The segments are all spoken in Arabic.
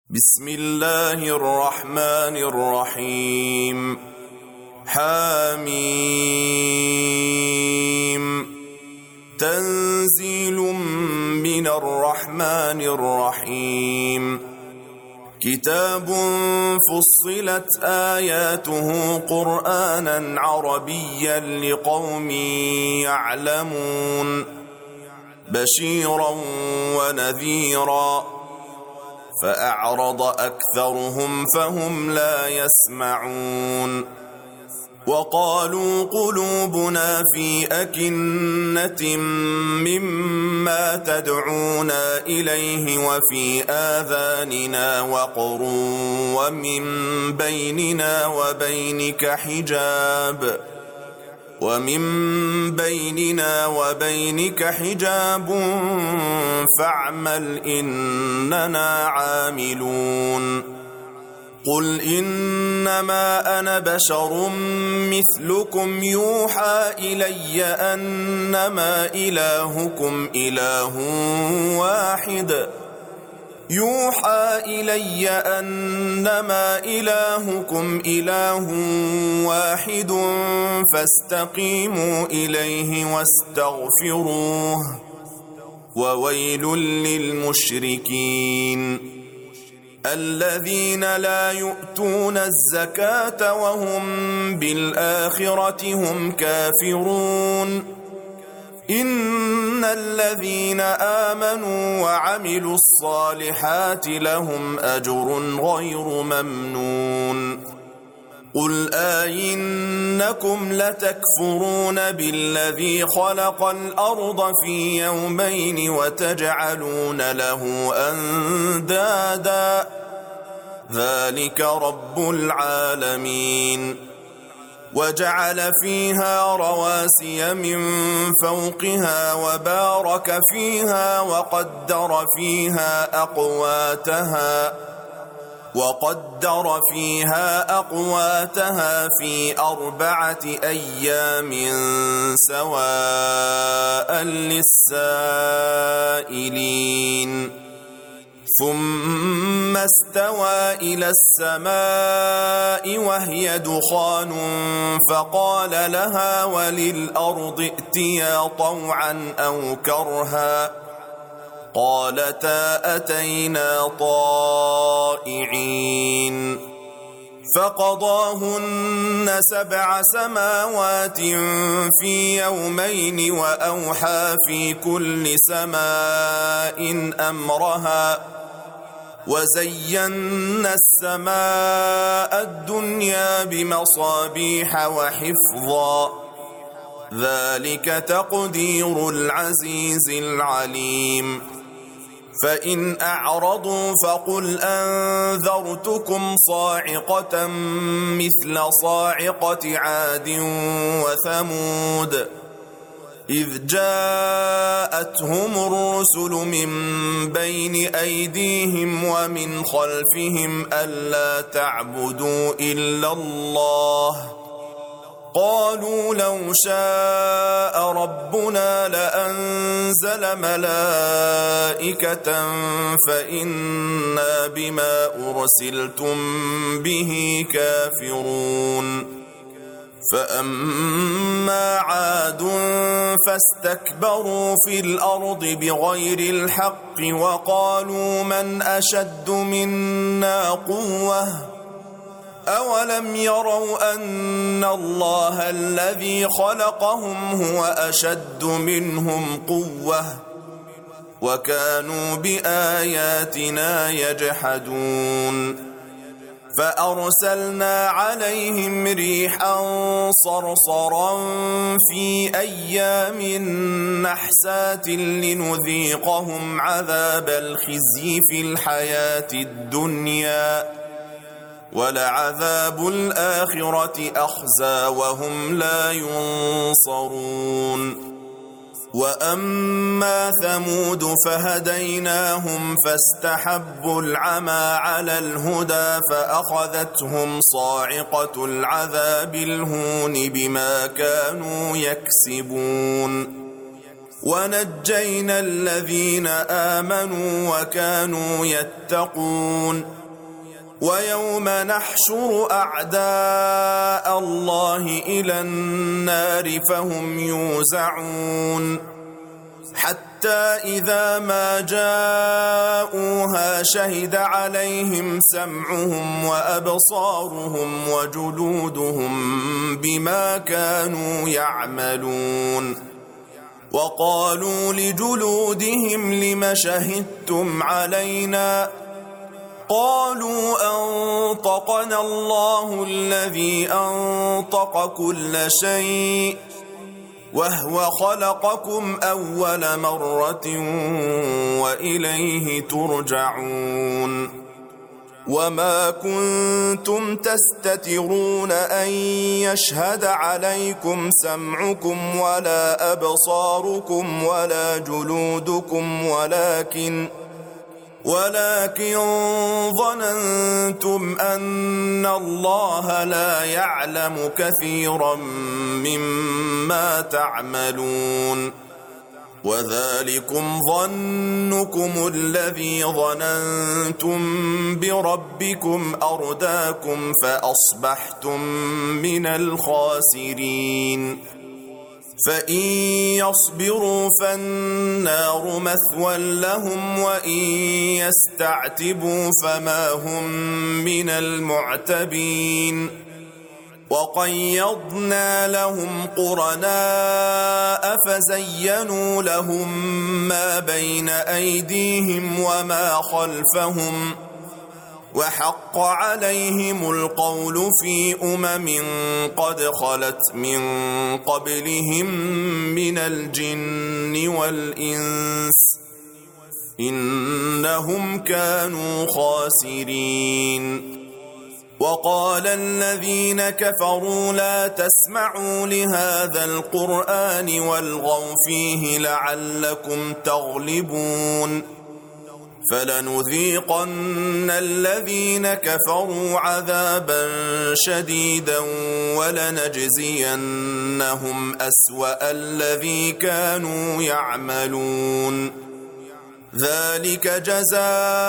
بسم الله الرحمن الرحيم. حميم. تنزيل من الرحمن الرحيم. كتاب فصلت آياته قرآنا عربيا لقوم يعلمون بشيرا ونذيرا فأعرض أكثرهم فهم لا يسمعون. وقالوا قلوبنا في أكنة مما تدعونا إليه وفي آذاننا وقر ومن بيننا وبينك حجاب فاعمل إننا عاملون. قل إنما أنا بشر مثلكم يوحى إلي أنما إلهكم إله واحد فاستقيموا إليه واستغفروه وويل للمشركين الذين لا يؤتون الزكاة وهم بالآخرة هم كافرون. إن الذين آمنوا وعملوا الصالحات لهم أجر غير ممنون. قل أئنكم لتكفرون بالذي خلق الأرض في يومين وتجعلون له أندادا ذلك رب العالمين. وجعل فيها رواسي من فوقها وبارك فيها وقدر فيها أقواتها في 4 أيام سواء للسائلين. ثم استوى إلى السماء وهي دخان فقال لها وللأرض ائتيا طوعا أو كرها قالتا أتينا طائعين. فقضاهن 7 سماوات في يومين وأوحى في كل سماء أمرها وزينا السماء الدنيا بمصابيح وحفظا ذلك تقدير العزيز العليم. فإن أعرضوا فقل أنذرتكم صاعقة مثل صاعقة عاد وثمود إذ جاءتهم الرسل من بين أيديهم ومن خلفهم ألا تعبدوا إلا الله قالوا لو شاء ربنا لأنزل ملائكة فإنا بما أرسلتم به كافرون. فأما عاد فاستكبروا في الأرض بغير الحق وقالوا من أشد منا قوة أولم يروا أن الله الذي خلقهم هو أشد منهم قوة وكانوا بآياتنا يجحدون. فأرسلنا عليهم ريحا صرصرا في أيام نحسات لنذيقهم عذاب الخزي في الحياة الدنيا ولعذاب الآخرة أخزى وهم لا ينصرون. وأما ثمود فهديناهم فاستحبوا العمى على الهدى فأخذتهم صاعقة العذاب الهون بما كانوا يكسبون. ونجينا الذين آمنوا وكانوا يتقون ويوم نحشر أعداء الله إلى النار فهم يوزعون حتى إذا ما جاءوها شهد عليهم سمعهم وأبصارهم وجلودهم بما كانوا يعملون وقالوا لجلودهم لم شهدتم علينا قالوا أنطقنا الله الذي أنطق كل شيء وهو خلقكم أول مرة وإليه ترجعون وما كنتم تستترون أن يشهد عليكم سمعكم ولا أبصاركم ولا جلودكم ولكن ظننتم أن الله لا يعلم كثيرا مما تعملون وذلكم ظنكم الذي ظننتم بربكم أرداكم فأصبحتم من الخاسرين فإن يصبروا فالنار مثوى لهم وإن يستعتبوا فما هم من المعتبين وقيضنا لهم قرناء فزينوا لهم ما بين أيديهم وما خلفهم وحق عليهم القول في قد خلت من قبلهم من الجن والإنس إنهم كانوا خاسرين وقال الذين كفروا لا تسمعوا لهذا القرآن والغوا فيه لعلكم تغلبون فلنذيقن الذين كفروا عذابا شديدا ولنجزينهم أسوأ الذي كانوا يعملون ذلك جزاء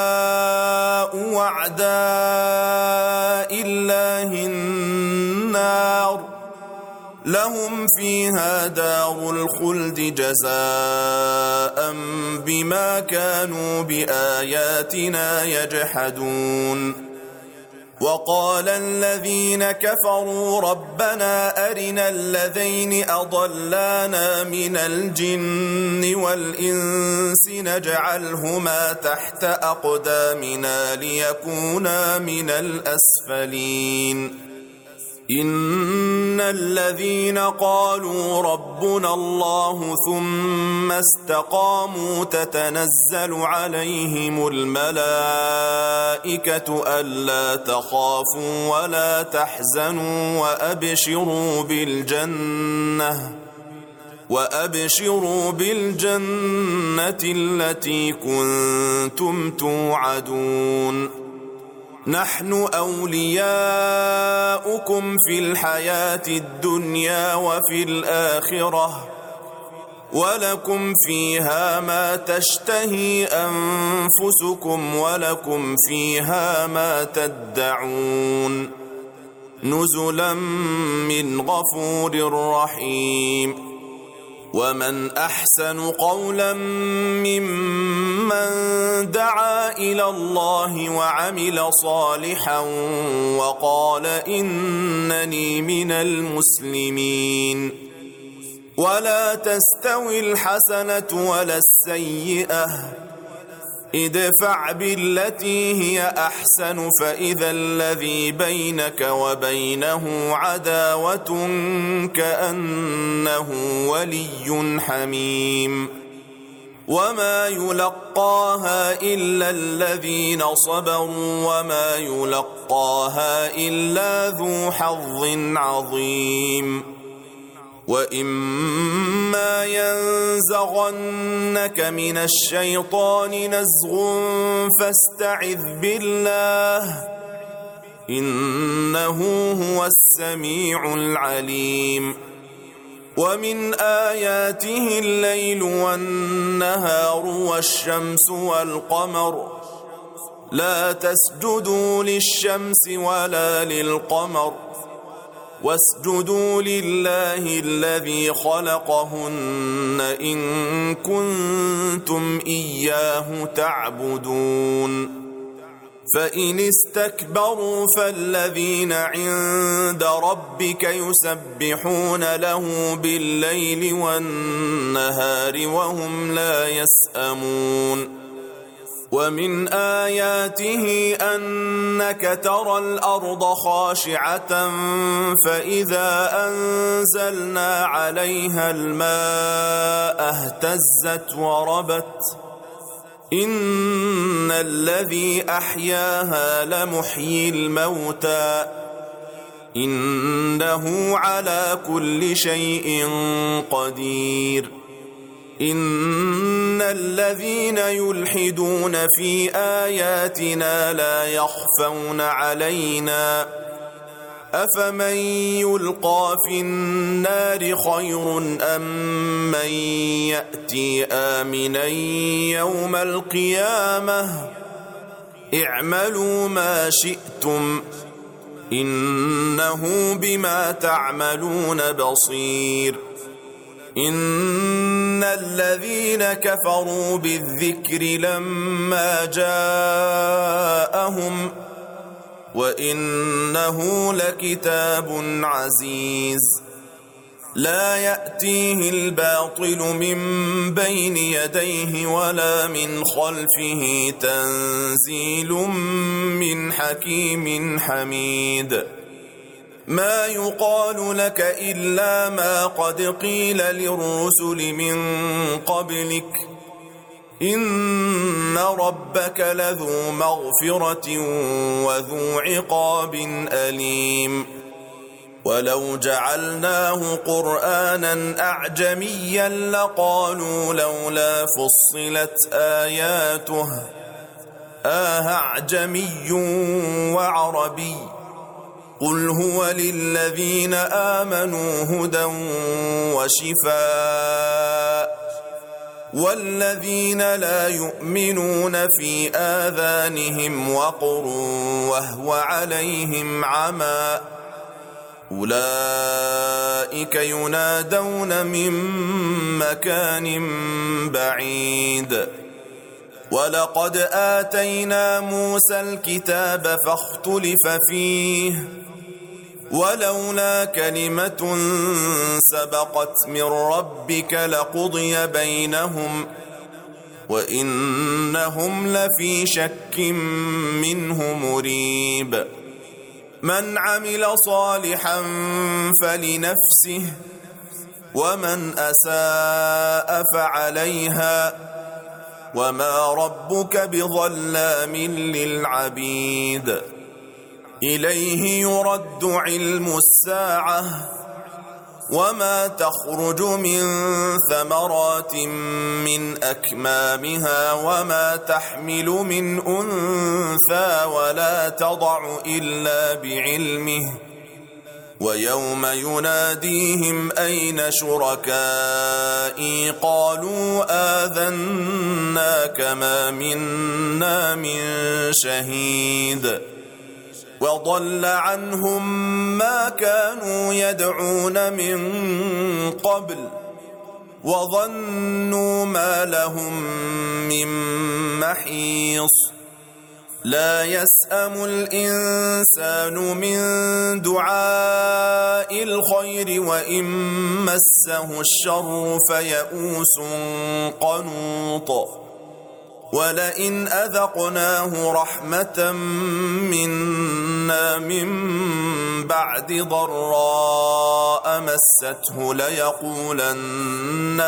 أعداء الله النار لهم فيها دار الخلد جزاء بما كانوا بآياتنا يجحدون وقال الذين كفروا ربنا أرنا الذين أضلانا من الجن والإنس نجعلهما تحت أقدامنا ليكونا من الأسفلين إن الذين قالوا ربنا الله ثم استقاموا تتنزل عليهم الملائكة ألا تخافوا ولا تحزنوا وأبشروا بالجنة التي كنتم توعدون نحن أولياؤكم في الحياة الدنيا وفي الآخرة ولكم فيها ما تشتهي أنفسكم ولكم فيها ما تدعون نزلا من غفور رحيم ومن أحسن قولا ممن دعا إلى الله وعمل صالحا وقال إنني من المسلمين ولا تستوي الحسنة ولا السيئة ادفع بالتي هي أحسن فإذا الذي بينك وبينه عداوة كأنه ولي حميم وما يلقاها إلا الذين صبروا وما يلقاها إلا ذو حظ عظيم وإما ينزغنك من الشيطان نزغ فاستعذ بالله إنه هو السميع العليم ومن آياته الليل والنهار والشمس والقمر لا تسجدوا للشمس ولا للقمر واسجدوا لله الذي خلقهن إن كنتم إياه تعبدون فإن استكبروا فالذين عند ربك يسبحون له بالليل والنهار وهم لا يسأمون ومن آياته أنك ترى الأرض خاشعة فإذا أنزلنا عليها الماء اهتزت وربت إن الذي أحياها لمحيي الموتى إنه على كل شيء قدير إن الذين يلحدون في آياتنا لا يخفون علينا أفمن يلقى في النار خير أم من يأتي آمنا يوم القيامة اعملوا ما شئتم إنه بما تعملون بصير إن الذين كفروا بالذكر لما جاءهم وإنه لكتاب عزيز لا يأتيه الباطل من بين يديه ولا من خلفه تنزيل من حكيم حميد ما يقال لك إلا ما قد قيل للرسل من قبلك إن ربك لذو مغفرة وذو عقاب أليم ولو جعلناه قرآنا أعجميا لقالوا لولا فصلت آياته أعجمي وعربي قل هو للذين آمنوا هدى وشفاء والذين لا يؤمنون في آذانهم وقر وهو عليهم عمى أولئك ينادون من مكان بعيد ولقد آتينا موسى الكتاب فاختلف فيه ولولا كلمة سبقت من ربك لقضي بينهم وإنهم لفي شك منه مريب من عمل صالحا فلنفسه ومن أساء فعليها وما ربك بظلام للعبيد إليه يرد علم الساعة وما تخرج من ثمرات من أكمامها وما تحمل من أنثى ولا تضع إلا بعلمه ويوم يناديهم أين شركائي قالوا آذناك ما منا من شهيد وضل عنهم ما كانوا يدعون من قبل وظنوا ما لهم من محيص لا يسأم الإنسان من دعاء الخير وإن مسه الشر فيئوس قنوط ولئن أذقناه رحمة منا من بعد ضراء مسته ليقولن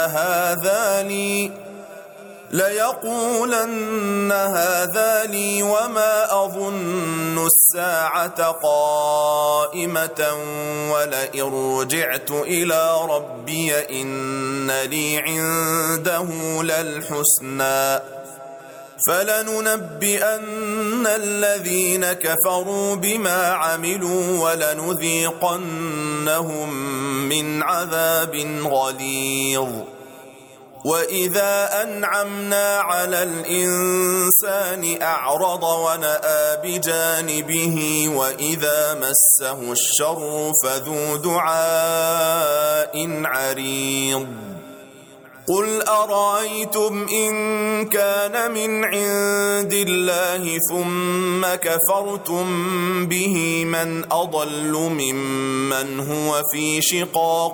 هذا لي وما أظن الساعة قائمة ولئن رجعت إلى ربي إن لي عنده للحسنى فلننبئن الذين كفروا بما عملوا ولنذيقنهم من عذاب غليظ وإذا أنعمنا على الإنسان أعرض ونأى بجانبه وإذا مسه الشر فذو دعاء عريض قل أرأيتم إن كان من عند الله ثم كفرتم به من أضل ممن هو في شقاق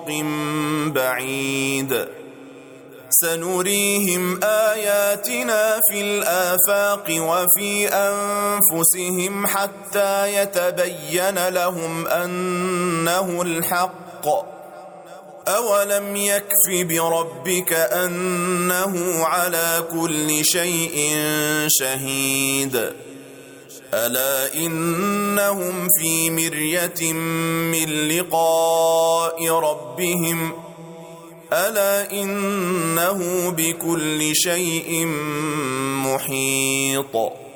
بعيد سنريهم آياتنا في الآفاق وفي أنفسهم حتى يتبين لهم أنه الحق أولم يكف بربك أنه على كل شيء شهيد ألا إنهم في مرية من لقاء ربهم ألا إنه بكل شيء محيط